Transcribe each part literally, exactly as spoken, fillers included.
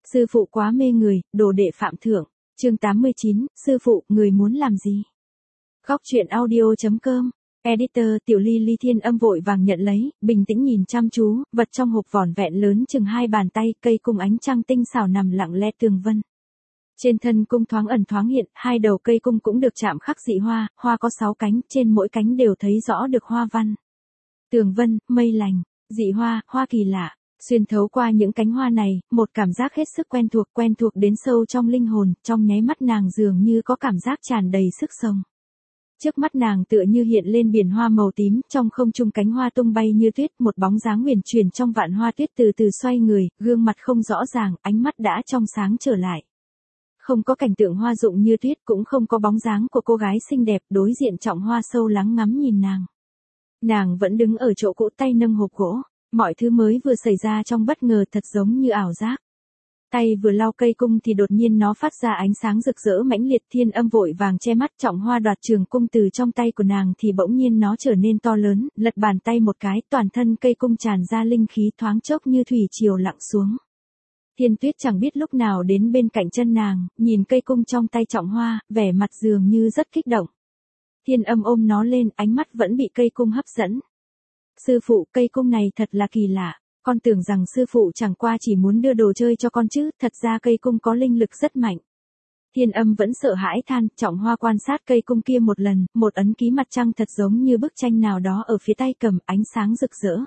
Sư phụ quá mê người, đồ đệ phạm thượng. Chương tám mươi chín, sư phụ, người muốn làm gì? Góc truyện audio.com. Editor Tiểu Ly Ly Thiên Âm vội vàng nhận lấy, bình tĩnh nhìn chăm chú, vật trong hộp vỏn vẹn lớn chừng hai bàn tay, cây cung ánh trăng tinh xảo nằm lặng lẽ tường vân. Trên thân cung thoáng ẩn thoáng hiện, hai đầu cây cung cũng được chạm khắc dị hoa, hoa có sáu cánh, trên mỗi cánh đều thấy rõ được hoa văn. Tường vân, mây lành, dị hoa, hoa kỳ lạ. Xuyên thấu qua những cánh hoa này, một cảm giác hết sức quen thuộc, quen thuộc đến sâu trong linh hồn, trong nháy mắt nàng dường như có cảm giác tràn đầy sức sống. Trước mắt nàng tựa như hiện lên biển hoa màu tím, trong không trung cánh hoa tung bay như tuyết, một bóng dáng huyền chuyển trong vạn hoa tuyết từ từ xoay người, gương mặt không rõ ràng, ánh mắt đã trong sáng trở lại. Không có cảnh tượng hoa rụng như tuyết, cũng không có bóng dáng của cô gái xinh đẹp, đối diện Trọng Hoa sâu lắng ngắm nhìn nàng. Nàng vẫn đứng ở chỗ cũ, tay nâng hộp gỗ. Mọi thứ mới vừa xảy ra trong bất ngờ, thật giống như ảo giác. Tay vừa lau cây cung thì đột nhiên nó phát ra ánh sáng rực rỡ mãnh liệt. Thiên Âm vội vàng che mắt. Trọng Hoa đoạt trường cung từ trong tay của nàng thì bỗng nhiên nó trở nên to lớn, lật bàn tay một cái, toàn thân cây cung tràn ra linh khí, thoáng chốc như thủy triều lặng xuống. Thiên Tuyết chẳng biết lúc nào đến bên cạnh chân nàng, nhìn cây cung trong tay Trọng Hoa, vẻ mặt dường như rất kích động. Thiên Âm ôm nó lên, ánh mắt vẫn bị cây cung hấp dẫn. Sư phụ, cây cung này thật là kỳ lạ, con tưởng rằng sư phụ chẳng qua chỉ muốn đưa đồ chơi cho con chứ, thật ra cây cung có linh lực rất mạnh. Thiên Âm vẫn sợ hãi than. Trọng Hoa quan sát cây cung kia một lần, một ấn ký mặt trăng thật giống như bức tranh nào đó ở phía tay cầm, ánh sáng rực rỡ.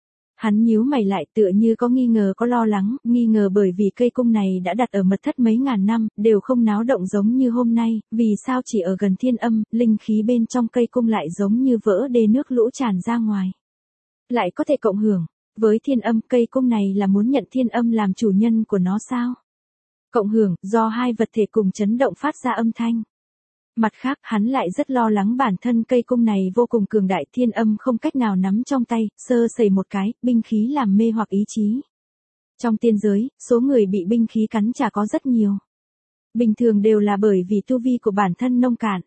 Hắn nhíu mày lại, tựa như có nghi ngờ có lo lắng, nghi ngờ bởi vì cây cung này đã đặt ở mật thất mấy ngàn năm, đều không náo động giống như hôm nay, vì sao chỉ ở gần Thiên Âm, linh khí bên trong cây cung lại giống như vỡ đê nước lũ tràn ra ngoài. Lại có thể cộng hưởng với Thiên Âm, cây cung này là muốn nhận Thiên Âm làm chủ nhân của nó sao? Cộng hưởng, do hai vật thể cùng chấn động phát ra âm thanh. Mặt khác, hắn lại rất lo lắng bản thân cây cung này vô cùng cường đại, Thiên Âm không cách nào nắm trong tay, sơ sẩy một cái, binh khí làm mê hoặc ý chí. Trong tiên giới, số người bị binh khí cắn chả có rất nhiều. Bình thường đều là bởi vì tu vi của bản thân nông cạn.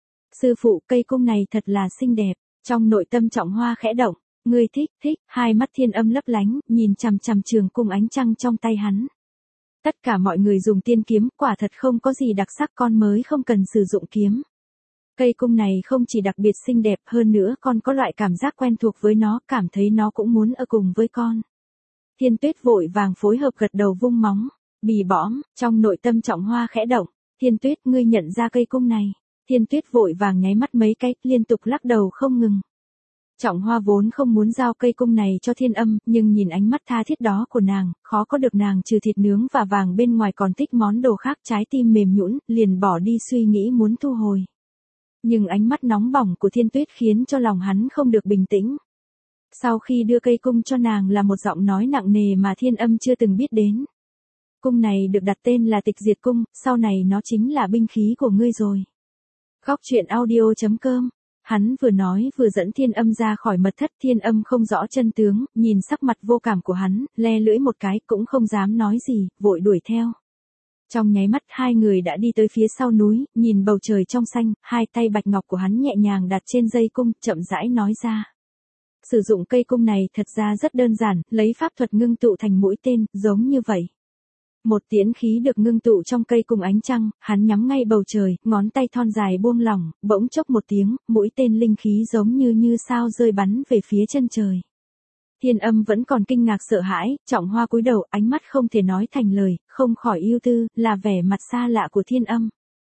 Sư phụ, cây cung này thật là xinh đẹp. Trong nội tâm Trọng Hoa khẽ động. Ngươi thích, thích, hai mắt Thiên Âm lấp lánh, nhìn chằm chằm trường cung ánh trăng trong tay hắn. Tất cả mọi người dùng tiên kiếm, quả thật không có gì đặc sắc, con mới không cần sử dụng kiếm. Cây cung này không chỉ đặc biệt xinh đẹp, hơn nữa con có loại cảm giác quen thuộc với nó, cảm thấy nó cũng muốn ở cùng với con. Thiên Tuyết vội vàng phối hợp gật đầu vung móng, bì bõm, trong nội tâm Trọng Hoa khẽ động. Thiên Tuyết, ngươi nhận ra cây cung này. Thiên Tuyết vội vàng nháy mắt mấy cái, liên tục lắc đầu không ngừng. Trọng Hoa vốn không muốn giao cây cung này cho Thiên Âm, nhưng nhìn ánh mắt tha thiết đó của nàng, khó có được nàng trừ thịt nướng và vàng bên ngoài còn thích món đồ khác, trái tim mềm nhũn, liền bỏ đi suy nghĩ muốn thu hồi. Nhưng ánh mắt nóng bỏng của Thiên Tuyết khiến cho lòng hắn không được bình tĩnh. Sau khi đưa cây cung cho nàng là một giọng nói nặng nề mà Thiên Âm chưa từng biết đến. Cung này được đặt tên là Tịch Diệt Cung, sau này nó chính là binh khí của ngươi rồi. Góc truyện audio.com. Hắn vừa nói vừa dẫn Thiên Âm ra khỏi mật thất. Thiên Âm không rõ chân tướng, nhìn sắc mặt vô cảm của hắn, le lưỡi một cái, cũng không dám nói gì, vội đuổi theo. Trong nháy mắt hai người đã đi tới phía sau núi, nhìn bầu trời trong xanh, hai tay bạch ngọc của hắn nhẹ nhàng đặt trên dây cung, chậm rãi nói ra. Sử dụng cây cung này thật ra rất đơn giản, lấy pháp thuật ngưng tụ thành mũi tên, giống như vậy. Một tiễn khí được ngưng tụ trong cây cung ánh trăng, hắn nhắm ngay bầu trời, ngón tay thon dài buông lỏng, bỗng chốc một tiếng, mũi tên linh khí giống như như sao rơi bắn về phía chân trời. Thiên Âm vẫn còn kinh ngạc sợ hãi, Trọng Hoa cúi đầu, ánh mắt không thể nói thành lời, không khỏi ưu tư, là vẻ mặt xa lạ của Thiên Âm.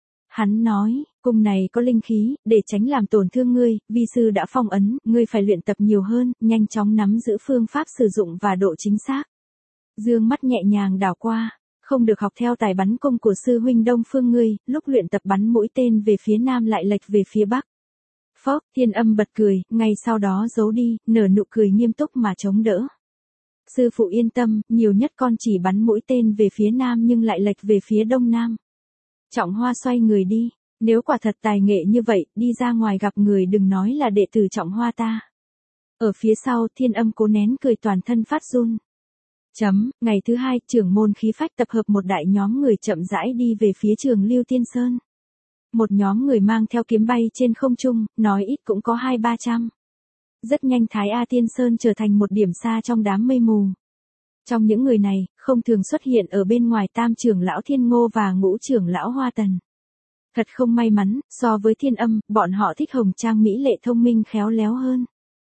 Hắn nói, cung này có linh khí, để tránh làm tổn thương ngươi, vi sư đã phong ấn, ngươi phải luyện tập nhiều hơn, nhanh chóng nắm giữ phương pháp sử dụng và độ chính xác. Dương mắt nhẹ nhàng đảo qua. Không được học theo tài bắn cung của sư huynh Đông Phương ngươi, lúc luyện tập bắn mũi tên về phía nam lại lệch về phía bắc. Phốc, Thiên Âm bật cười, ngay sau đó giấu đi, nở nụ cười nghiêm túc mà chống đỡ. Sư phụ yên tâm, nhiều nhất con chỉ bắn mũi tên về phía nam nhưng lại lệch về phía đông nam. Trọng Hoa xoay người đi, nếu quả thật tài nghệ như vậy, đi ra ngoài gặp người đừng nói là đệ tử Trọng Hoa ta. Ở phía sau, Thiên Âm cố nén cười toàn thân phát run. Chấm, ngày thứ hai, trưởng môn khí phách tập hợp một đại nhóm người chậm rãi đi về phía trường Lưu Tiên Sơn. Một nhóm người mang theo kiếm bay trên không trung, nói ít cũng có hai ba trăm. Rất nhanh Thái A Tiên Sơn trở thành một điểm xa trong đám mây mù. Trong những người này, không thường xuất hiện ở bên ngoài tam trưởng lão Thiên Ngô và ngũ trưởng lão Hoa Tần. Thật không may mắn, so với Thiên Âm, bọn họ thích Hồng Trang mỹ lệ thông minh khéo léo hơn.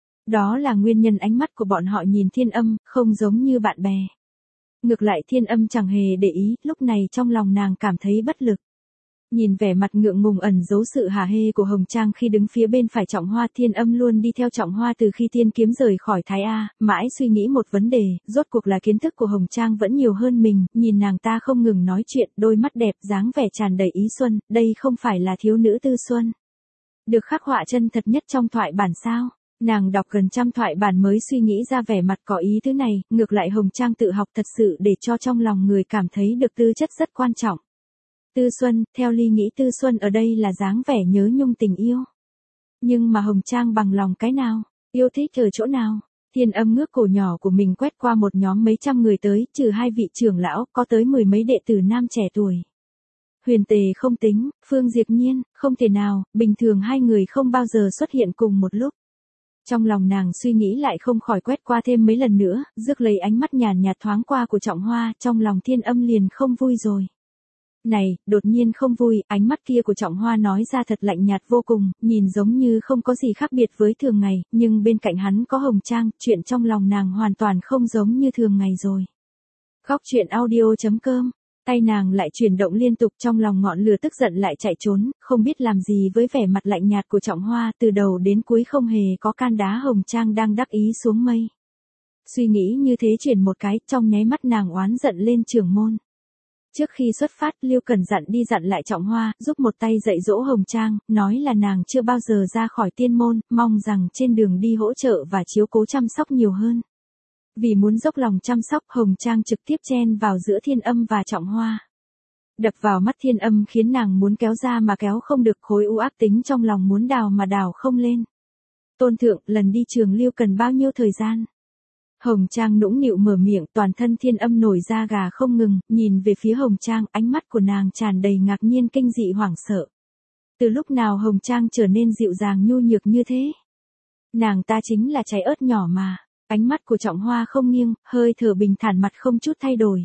Đó là nguyên nhân ánh mắt của bọn họ nhìn Thiên Âm, không giống như bạn bè. Ngược lại Thiên Âm chẳng hề để ý, lúc này trong lòng nàng cảm thấy bất lực. Nhìn vẻ mặt ngượng ngùng ẩn giấu sự hả hê của Hồng Trang khi đứng phía bên phải Trọng Hoa, Thiên Âm luôn đi theo Trọng Hoa từ khi tiên kiếm rời khỏi Thái A, mãi suy nghĩ một vấn đề, rốt cuộc là kiến thức của Hồng Trang vẫn nhiều hơn mình, nhìn nàng ta không ngừng nói chuyện, đôi mắt đẹp, dáng vẻ tràn đầy ý xuân, đây không phải là thiếu nữ tư xuân. Được khắc họa chân thật nhất trong thoại bản sao? Nàng đọc gần trăm thoại bản mới suy nghĩ ra vẻ mặt có ý thứ này, ngược lại Hồng Trang tự học thật sự để cho trong lòng người cảm thấy được tư chất rất quan trọng. Tư xuân, theo Ly nghĩ tư xuân ở đây là dáng vẻ nhớ nhung tình yêu. Nhưng mà Hồng Trang bằng lòng cái nào? Yêu thích ở chỗ nào? Thiên Âm ngước cổ nhỏ của mình quét qua một nhóm mấy trăm người tới, trừ hai vị trưởng lão, có tới mười mấy đệ tử nam trẻ tuổi. Huyền Tề không tính, Phương Diệp Nhiên, không thể nào, bình thường hai người không bao giờ xuất hiện cùng một lúc. Trong lòng nàng suy nghĩ lại không khỏi quét qua thêm mấy lần nữa, rước lấy ánh mắt nhàn nhạt thoáng qua của Trọng Hoa, trong lòng Thiên Âm liền không vui rồi. Này, đột nhiên không vui, ánh mắt kia của Trọng Hoa nói ra thật lạnh nhạt vô cùng, nhìn giống như không có gì khác biệt với thường ngày, nhưng bên cạnh hắn có Hồng Trang, chuyện trong lòng nàng hoàn toàn không giống như thường ngày rồi. Khóc chuyện audio chấm com, tay nàng lại chuyển động liên tục, trong lòng ngọn lửa tức giận lại chạy trốn, không biết làm gì với vẻ mặt lạnh nhạt của Trọng Hoa, từ đầu đến cuối không hề có can đá Hồng Trang đang đắc ý xuống mây. Suy nghĩ như thế chuyển một cái, trong nháy mắt nàng oán giận lên trưởng môn. Trước khi xuất phát, Lưu Cần dặn đi dặn lại Trọng Hoa, giúp một tay dạy dỗ Hồng Trang, nói là nàng chưa bao giờ ra khỏi tiên môn, mong rằng trên đường đi hỗ trợ và chiếu cố chăm sóc nhiều hơn. Vì muốn dốc lòng chăm sóc, Hồng Trang trực tiếp chen vào giữa Thiên Âm và Trọng Hoa. Đập vào mắt Thiên Âm khiến nàng muốn kéo ra mà kéo không được, khối u ác tính trong lòng muốn đào mà đào không lên. Tôn thượng, lần đi trường Lưu cần bao nhiêu thời gian? Hồng Trang nũng nịu mở miệng, toàn thân Thiên Âm nổi da gà không ngừng, nhìn về phía Hồng Trang, ánh mắt của nàng tràn đầy ngạc nhiên kinh dị hoảng sợ. Từ lúc nào Hồng Trang trở nên dịu dàng nhu nhược như thế? Nàng ta chính là trái ớt nhỏ mà. Ánh mắt của Trọng Hoa không nghiêng, hơi thở bình thản, mặt không chút thay đổi.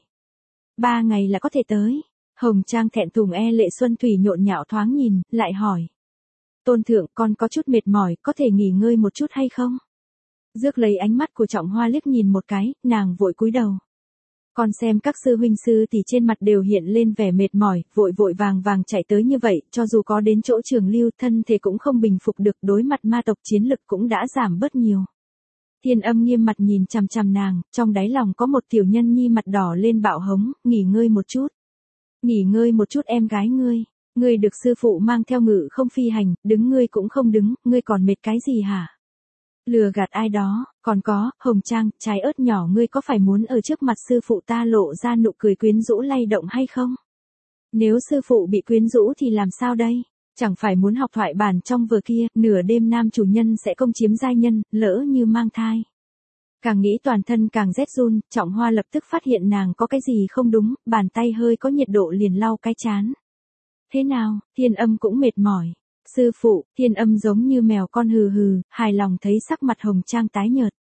Ba ngày là có thể tới. Hồng Trang thẹn thùng e lệ xuân thủy nhộn nhạo thoáng nhìn, lại hỏi. Tôn thượng, con có chút mệt mỏi, có thể nghỉ ngơi một chút hay không? Rước lấy ánh mắt của Trọng Hoa liếc nhìn một cái, nàng vội cúi đầu. Con xem các sư huynh sư thì trên mặt đều hiện lên vẻ mệt mỏi, vội vội vàng vàng chạy tới như vậy, cho dù có đến chỗ Trường Lưu, thân thể cũng không bình phục được, đối mặt ma tộc chiến lực cũng đã giảm bớt nhiều. Thiên Âm nghiêm mặt nhìn chằm chằm nàng, trong đáy lòng có một tiểu nhân nhi mặt đỏ lên bạo hống, nghỉ ngơi một chút. Nghỉ ngơi một chút em gái ngươi, ngươi được sư phụ mang theo ngự không phi hành, đứng ngươi cũng không đứng, ngươi còn mệt cái gì hả? Lừa gạt ai đó, còn có, Hồng Trang, trái ớt nhỏ, ngươi có phải muốn ở trước mặt sư phụ ta lộ ra nụ cười quyến rũ lay động hay không? Nếu sư phụ bị quyến rũ thì làm sao đây? Chẳng phải muốn học thoại bản trong vừa kia, nửa đêm nam chủ nhân sẽ công chiếm giai nhân, lỡ như mang thai. Càng nghĩ toàn thân càng rét run, Trọng Hoa lập tức phát hiện nàng có cái gì không đúng, bàn tay hơi có nhiệt độ liền lau cái chán. Thế nào, Thiên Âm cũng mệt mỏi. Sư phụ, Thiên Âm giống như mèo con hừ hừ, hài lòng thấy sắc mặt Hồng Trang tái nhợt.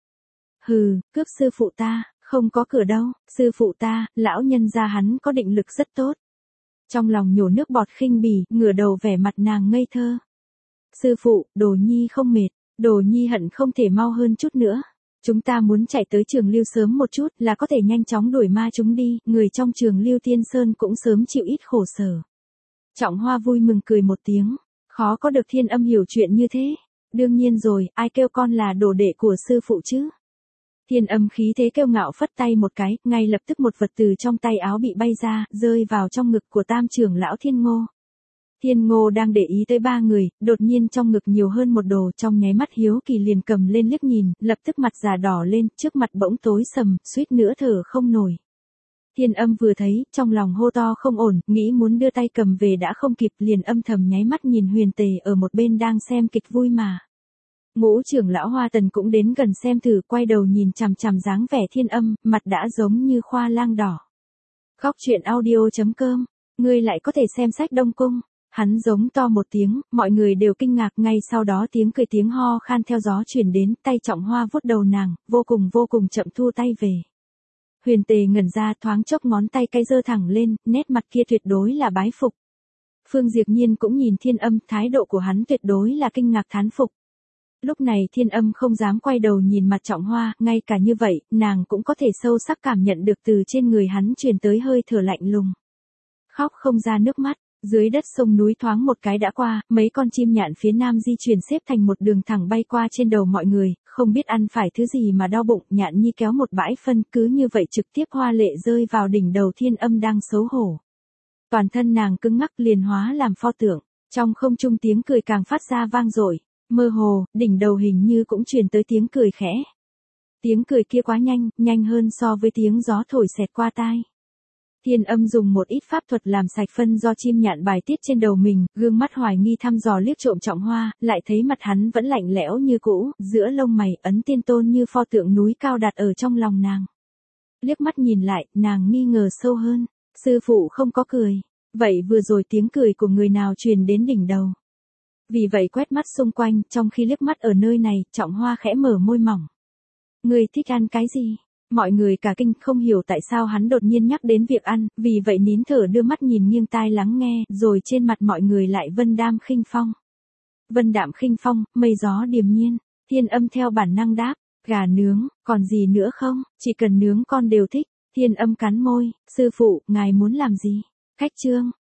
Hừ, cướp sư phụ ta, không có cửa đâu, sư phụ ta, lão nhân gia hắn có định lực rất tốt. Trong lòng nhổ nước bọt khinh bỉ, ngửa đầu vẻ mặt nàng ngây thơ. Sư phụ, Đồ Nhi không mệt, Đồ Nhi hận không thể mau hơn chút nữa. Chúng ta muốn chạy tới Trường Lưu sớm một chút là có thể nhanh chóng đuổi ma chúng đi, người trong Trường Lưu Tiên Sơn cũng sớm chịu ít khổ sở. Trọng Hoa vui mừng cười một tiếng, khó có được Thiên Âm hiểu chuyện như thế. Đương nhiên rồi, ai kêu con là đồ đệ của sư phụ chứ? Thiên Âm khí thế kiêu ngạo phất tay một cái, ngay lập tức một vật từ trong tay áo bị bay ra, rơi vào trong ngực của tam trưởng lão Thiên Ngô. Thiên Ngô đang để ý tới ba người, đột nhiên trong ngực nhiều hơn một đồ, trong nháy mắt hiếu kỳ liền cầm lên liếc nhìn, lập tức mặt già đỏ lên, trước mặt bỗng tối sầm, suýt nữa thở không nổi. Thiên Âm vừa thấy, trong lòng hô to không ổn, nghĩ muốn đưa tay cầm về đã không kịp, liền âm thầm nháy mắt nhìn Huyền Tề ở một bên đang xem kịch vui mà. Ngũ trưởng lão Hoa Tần cũng đến gần xem thử, quay đầu nhìn chằm chằm dáng vẻ Thiên Âm, mặt đã giống như khoa lang đỏ. Khóc chuyện audio chấm com, ngươi lại có thể xem sách Đông Cung. Hắn giống to một tiếng, mọi người đều kinh ngạc, ngay sau đó tiếng cười tiếng ho khan theo gió truyền đến, tay Trọng Hoa vuốt đầu nàng, vô cùng vô cùng chậm thu tay về. Huyền Tề ngẩn ra thoáng chốc ngón tay cay giơ thẳng lên, nét mặt kia tuyệt đối là bái phục. Phương Diệp Nhiên cũng nhìn Thiên Âm, thái độ của hắn tuyệt đối là kinh ngạc thán phục. Lúc này Thiên Âm không dám quay đầu nhìn mặt Trọng Hoa, ngay cả như vậy, nàng cũng có thể sâu sắc cảm nhận được từ trên người hắn truyền tới hơi thở lạnh lùng. Khóc không ra nước mắt, dưới đất sông núi thoáng một cái đã qua, mấy con chim nhạn phía nam di chuyển xếp thành một đường thẳng bay qua trên đầu mọi người, không biết ăn phải thứ gì mà đau bụng, Nhạn Nhi kéo một bãi phân cứ như vậy trực tiếp hoa lệ rơi vào đỉnh đầu Thiên Âm đang xấu hổ. Toàn thân nàng cứng ngắc liền hóa làm pho tượng, trong không trung tiếng cười càng phát ra vang dội, mơ hồ, đỉnh đầu hình như cũng truyền tới tiếng cười khẽ. Tiếng cười kia quá nhanh, nhanh hơn so với tiếng gió thổi xẹt qua tai. Thiên Âm dùng một ít pháp thuật làm sạch phân do chim nhạn bài tiết trên đầu mình, gương mắt hoài nghi thăm dò liếc trộm Trọng Hoa, lại thấy mặt hắn vẫn lạnh lẽo như cũ, giữa lông mày ấn tiên tôn như pho tượng núi cao đặt ở trong lòng nàng. Liếc mắt nhìn lại, nàng nghi ngờ sâu hơn, sư phụ không có cười, vậy vừa rồi tiếng cười của người nào truyền đến đỉnh đầu. Vì vậy quét mắt xung quanh, trong khi liếc mắt ở nơi này, Trọng Hoa khẽ mở môi mỏng. Người thích ăn cái gì? Mọi người cả kinh không hiểu tại sao hắn đột nhiên nhắc đến việc ăn, vì vậy nín thở đưa mắt nhìn nghiêng tai lắng nghe, rồi trên mặt mọi người lại vân đam khinh phong. Vân đạm khinh phong, mây gió điềm nhiên, Thiên Âm theo bản năng đáp, gà nướng, còn gì nữa không, chỉ cần nướng con đều thích. Thiên Âm cắn môi, sư phụ, ngài muốn làm gì? Khách trương,